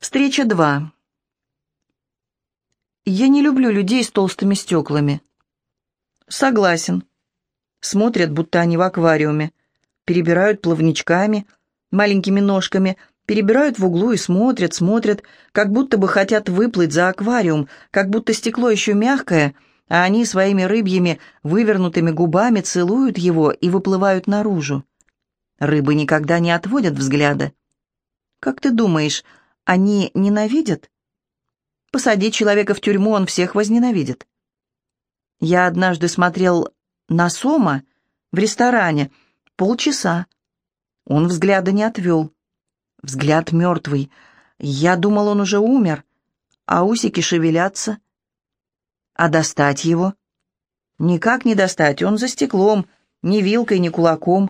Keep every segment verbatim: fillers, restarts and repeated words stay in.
Встреча два. Я не люблю людей с толстыми стеклами. Согласен. Смотрят, будто они в аквариуме. Перебирают плавничками, маленькими ножками, перебирают в углу и смотрят, смотрят, как будто бы хотят выплыть за аквариум, как будто стекло еще мягкое, а они своими рыбьими вывернутыми губами целуют его и выплывают наружу. Рыбы никогда не отводят взгляда. Как ты думаешь, они ненавидят? Посади человека в тюрьму, он всех возненавидит. Я однажды смотрел на Сома в ресторане полчаса. Он взгляда не отвел. Взгляд мертвый. Я думал, он уже умер, а усики шевелятся. А достать его? Никак не достать, он за стеклом, ни вилкой, ни кулаком.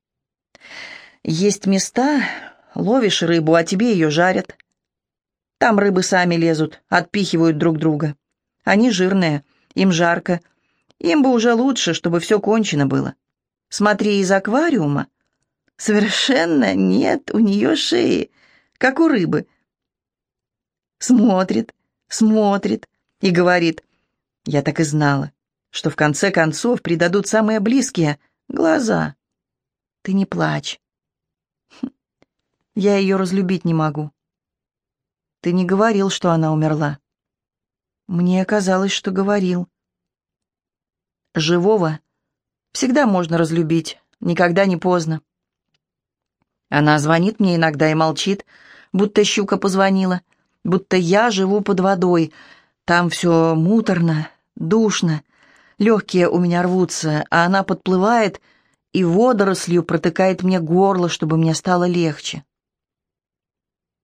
Есть места, ловишь рыбу, а тебе ее жарят. Там рыбы сами лезут, отпихивают друг друга. Они жирные, им жарко. Им бы уже лучше, чтобы все кончено было. Смотри из аквариума. Совершенно нет у нее шеи, как у рыбы. Смотрит, смотрит и говорит: я так и знала, что в конце концов предадут самые близкие — глаза. Ты не плачь. Я ее разлюбить не могу. Ты не говорил, что она умерла. Мне казалось, что говорил. Живого всегда можно разлюбить, никогда не поздно. Она звонит мне иногда и молчит, будто щука позвонила, будто я живу под водой. Там все муторно, душно, легкие у меня рвутся, а она подплывает и водорослью протыкает мне горло, чтобы мне стало легче.